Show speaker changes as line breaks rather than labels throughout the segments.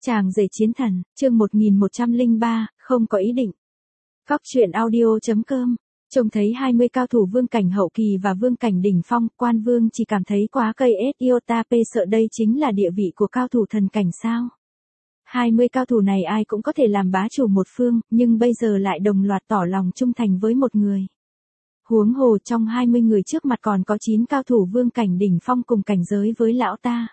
Chàng rể chiến thần, chương 1103, không có ý định. Góc truyện audio.com. Trông thấy 20 cao thủ vương cảnh hậu kỳ và vương cảnh đỉnh phong, Quan Vương chỉ cảm thấy quá cây Iotap sợ đây chính là địa vị của cao thủ thần cảnh sao. 20 cao thủ này ai cũng có thể làm bá chủ một phương, nhưng bây giờ lại đồng loạt tỏ lòng trung thành với một người. Huống hồ trong 20 người trước mặt còn có 9 cao thủ vương cảnh đỉnh phong cùng cảnh giới với lão ta.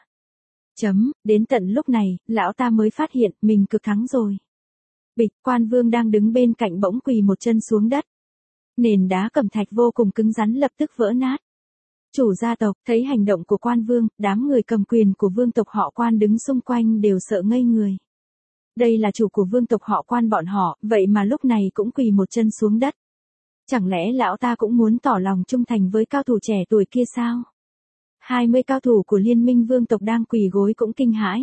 Đến tận lúc này, lão ta mới phát hiện mình cực thắng rồi. Bịch, Quan Vương đang đứng bên cạnh bỗng quỳ một chân xuống đất. Nền đá cẩm thạch vô cùng cứng rắn lập tức vỡ nát. Chủ gia tộc thấy hành động của Quan Vương, đám người cầm quyền của vương tộc họ Quan đứng xung quanh đều sợ ngây người. Đây là chủ của vương tộc họ Quan bọn họ, vậy mà lúc này cũng quỳ một chân xuống đất. Chẳng lẽ lão ta cũng muốn tỏ lòng trung thành với cao thủ trẻ tuổi kia sao? 20 cao thủ của liên minh vương tộc đang quỳ gối cũng kinh hãi.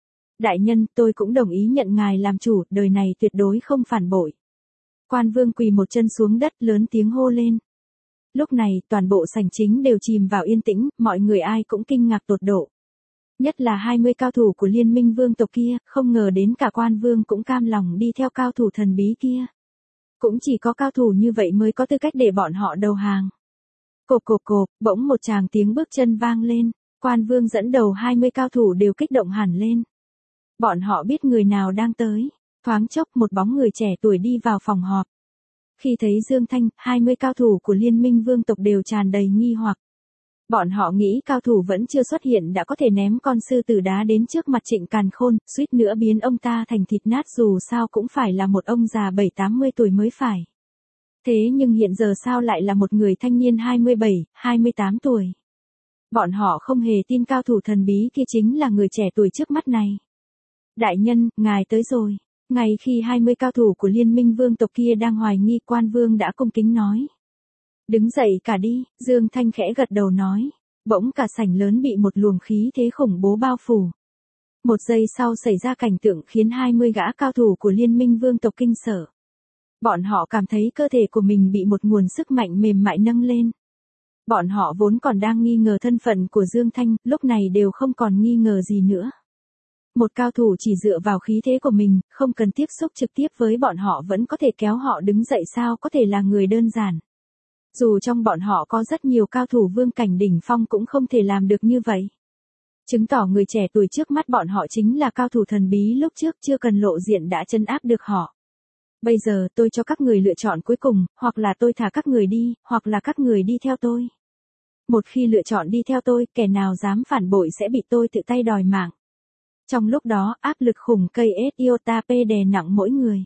Đại nhân, tôi cũng đồng ý nhận ngài làm chủ, đời này tuyệt đối không phản bội. Quan Vương quỳ một chân xuống đất lớn tiếng hô lên. Lúc này, toàn bộ sảnh chính đều chìm vào yên tĩnh, mọi người ai cũng kinh ngạc tột độ. Nhất là 20 cao thủ của liên minh vương tộc kia, không ngờ đến cả Quan Vương cũng cam lòng đi theo cao thủ thần bí kia. Cũng chỉ có cao thủ như vậy mới có tư cách để bọn họ đầu hàng. Cộp cộp cộp, bỗng một tràng tiếng bước chân vang lên, Quan Vương dẫn đầu 20 cao thủ đều kích động hẳn lên. Bọn họ biết người nào đang tới, thoáng chốc một bóng người trẻ tuổi đi vào phòng họp. Khi thấy Dương Thanh, 20 cao thủ của liên minh vương tộc đều tràn đầy nghi hoặc. Bọn họ nghĩ cao thủ vẫn chưa xuất hiện đã có thể ném con sư tử đá đến trước mặt Trịnh Càn Khôn, suýt nữa biến ông ta thành thịt nát dù sao cũng phải là một ông già 7-80 tuổi mới phải. Thế nhưng hiện giờ sao lại là một người thanh niên 27, 28 tuổi. Bọn họ không hề tin cao thủ thần bí kia chính là người trẻ tuổi trước mắt này. Đại nhân, ngài tới rồi. Ngay khi 20 cao thủ của liên minh vương tộc kia đang hoài nghi, Quan Vương đã cung kính nói. Đứng dậy cả đi, Dương Thanh khẽ gật đầu nói. Bỗng cả sảnh lớn bị một luồng khí thế khủng bố bao phủ. Một giây sau xảy ra cảnh tượng khiến 20 gã cao thủ của liên minh vương tộc kinh sợ. Bọn họ cảm thấy cơ thể của mình bị một nguồn sức mạnh mềm mại nâng lên. Bọn họ vốn còn đang nghi ngờ thân phận của Dương Thanh, lúc này đều không còn nghi ngờ gì nữa. Một cao thủ chỉ dựa vào khí thế của mình, không cần tiếp xúc trực tiếp với bọn họ vẫn có thể kéo họ đứng dậy sao có thể là người đơn giản. Dù trong bọn họ có rất nhiều cao thủ vương cảnh đỉnh phong cũng không thể làm được như vậy. Chứng tỏ người trẻ tuổi trước mắt bọn họ chính là cao thủ thần bí lúc trước chưa cần lộ diện đã trấn áp được họ. Bây giờ tôi cho các người lựa chọn cuối cùng, hoặc là tôi thả các người đi, hoặc là các người đi theo tôi. Một khi lựa chọn đi theo tôi, kẻ nào dám phản bội sẽ bị tôi tự tay đòi mạng. Trong lúc đó, áp lực khủng cây Iotap đè nặng mỗi người.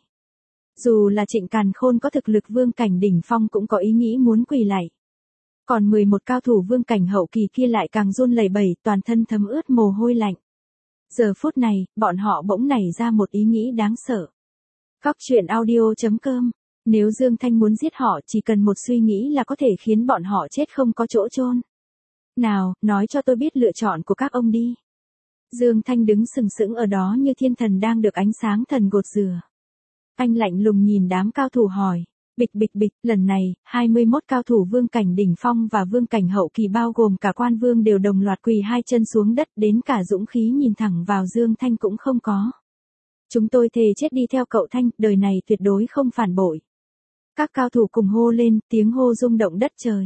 Dù là Trịnh Càn Khôn có thực lực vương cảnh đỉnh phong cũng có ý nghĩ muốn quỳ lạy. Còn 11 cao thủ vương cảnh hậu kỳ kia lại càng run lẩy bẩy, toàn thân thấm ướt mồ hôi lạnh. Giờ phút này, bọn họ bỗng nảy ra một ý nghĩ đáng sợ. Góc truyện audio.com. Nếu Dương Thanh muốn giết họ chỉ cần một suy nghĩ là có thể khiến bọn họ chết không có chỗ chôn. Nào, nói cho tôi biết lựa chọn của các ông đi. Dương Thanh đứng sừng sững ở đó như thiên thần đang được ánh sáng thần gột rửa. Anh lạnh lùng nhìn đám cao thủ hỏi. Bịch bịch bịch, lần này, 21 cao thủ vương cảnh đỉnh phong và vương cảnh hậu kỳ bao gồm cả Quan Vương đều đồng loạt quỳ hai chân xuống đất, đến cả dũng khí nhìn thẳng vào Dương Thanh cũng không có. Chúng tôi thề chết đi theo cậu Thanh, đời này tuyệt đối không phản bội. Các cao thủ cùng hô lên, tiếng hô rung động đất trời.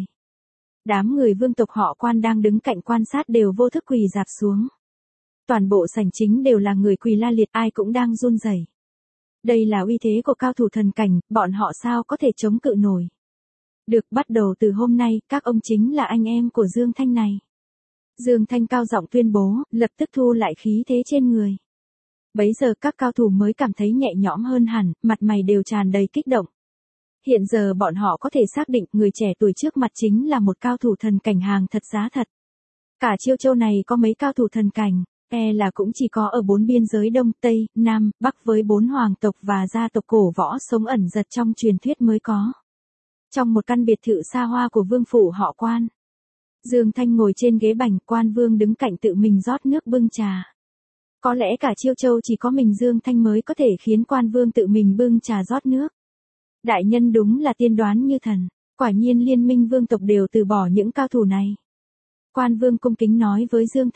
Đám người vương tộc họ Quan đang đứng cạnh quan sát đều vô thức quỳ rạp xuống. Toàn bộ sảnh chính đều là người quỳ la liệt, ai cũng đang run rẩy. Đây là uy thế của cao thủ thần cảnh, bọn họ sao có thể chống cự nổi. Được, bắt đầu từ hôm nay, các ông chính là anh em của Dương Thanh này. Dương Thanh cao giọng tuyên bố, lập tức thu lại khí thế trên người. Bấy giờ các cao thủ mới cảm thấy nhẹ nhõm hơn hẳn, mặt mày đều tràn đầy kích động. Hiện giờ bọn họ có thể xác định người trẻ tuổi trước mặt chính là một cao thủ thần cảnh hàng thật giá thật. Cả Chiêu Châu này có mấy cao thủ thần cảnh, là cũng chỉ có ở 4 biên giới Đông, Tây, Nam, Bắc với 4 hoàng tộc và gia tộc cổ võ sống ẩn giật trong truyền thuyết mới có. Trong một căn biệt thự xa hoa của vương phủ họ Quan. Dương Thanh ngồi trên ghế bành, Quan Vương đứng cạnh tự mình rót nước bưng trà. Có lẽ cả Chiêu Châu chỉ có mình Dương Thanh mới có thể khiến Quan Vương tự mình bưng trà rót nước. Đại nhân đúng là tiên đoán như thần, quả nhiên liên minh vương tộc đều từ bỏ những cao thủ này. Quan Vương cung kính nói với Dương Thanh.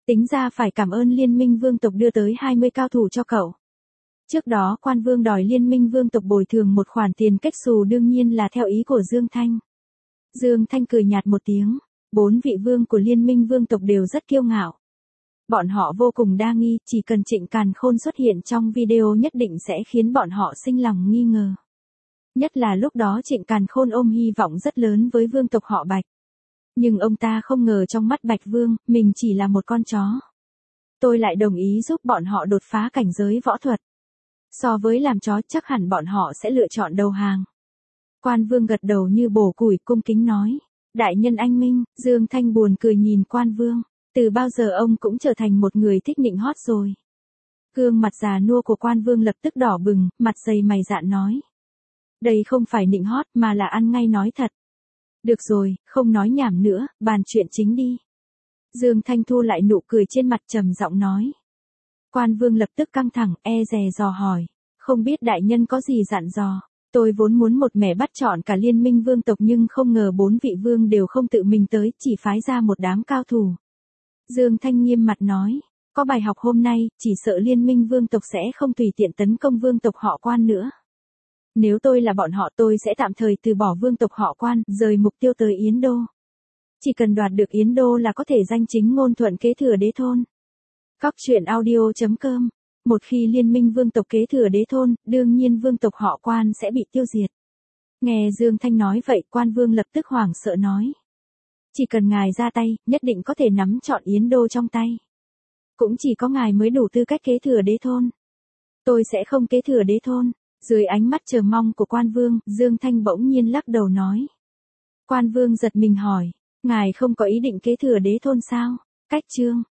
Tính ra phải cảm ơn liên minh vương tộc đưa tới 20 cao thủ cho cậu. Trước đó quan vương đòi liên minh vương tộc bồi thường một khoản tiền kết xù đương nhiên là theo ý của Dương Thanh. Dương Thanh cười nhạt một tiếng, 4 vị vương của liên minh vương tộc đều rất kiêu ngạo. Bọn họ vô cùng đa nghi, chỉ cần Trịnh Càn Khôn xuất hiện trong video nhất định sẽ khiến bọn họ sinh lòng nghi ngờ. Nhất là lúc đó Trịnh Càn Khôn ôm hy vọng rất lớn với vương tộc họ Bạch. Nhưng ông ta không ngờ trong mắt Bạch Vương, mình chỉ là một con chó. Tôi lại đồng ý giúp bọn họ đột phá cảnh giới võ thuật. So với làm chó chắc hẳn bọn họ sẽ lựa chọn đầu hàng. Quan Vương gật đầu như bổ củi cung kính nói. Đại nhân anh minh, Dương Thanh buồn cười nhìn Quan Vương. Từ bao giờ ông cũng trở thành một người thích nịnh hót rồi. Gương mặt già nua của Quan Vương lập tức đỏ bừng, mặt dày mày dạn nói. Đây không phải nịnh hót mà là ăn ngay nói thật. Được rồi, không nói nhảm nữa, bàn chuyện chính đi. Dương Thanh thu lại nụ cười trên mặt trầm giọng nói. Quan Vương lập tức căng thẳng, dè dò hỏi. Không biết đại nhân có gì dặn dò. Tôi vốn muốn một mẻ bắt trọn cả liên minh vương tộc nhưng không ngờ 4 vị vương đều không tự mình tới, chỉ phái ra một đám cao thủ. Dương Thanh nghiêm mặt nói. Có bài học hôm nay, chỉ sợ liên minh vương tộc sẽ không tùy tiện tấn công vương tộc họ Quan nữa. Nếu tôi là bọn họ tôi sẽ tạm thời từ bỏ vương tộc họ Quan, rời mục tiêu tới Yến Đô. Chỉ cần đoạt được Yến Đô là có thể danh chính ngôn thuận kế thừa đế thôn. Cóc truyện audio.com. Một khi liên minh vương tộc kế thừa đế thôn, đương nhiên vương tộc họ Quan sẽ bị tiêu diệt. Nghe Dương Thanh nói vậy, Quan Vương lập tức hoảng sợ nói. Chỉ cần ngài ra tay, nhất định có thể nắm trọn Yến Đô trong tay. Cũng chỉ có ngài mới đủ tư cách kế thừa đế thôn. Tôi sẽ không kế thừa đế thôn. Dưới ánh mắt chờ mong của Quan Vương, Dương Thanh bỗng nhiên lắc đầu nói. Quan Vương giật mình hỏi, ngài không có ý định kế thừa đế thôn sao? Cách chương